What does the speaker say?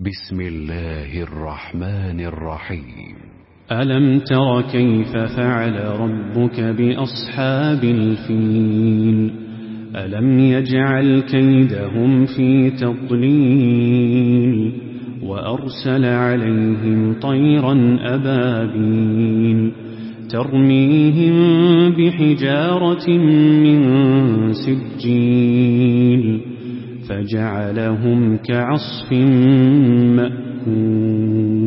بسم الله الرحمن الرحيم. ألم تر كيف فعل ربك بأصحاب الفيل ألم يجعل كيدهم في تضليل وأرسل عليهم طيرا أبابيل ترميهم بحجارة من سجيل فجعلهم كعصف مأكول.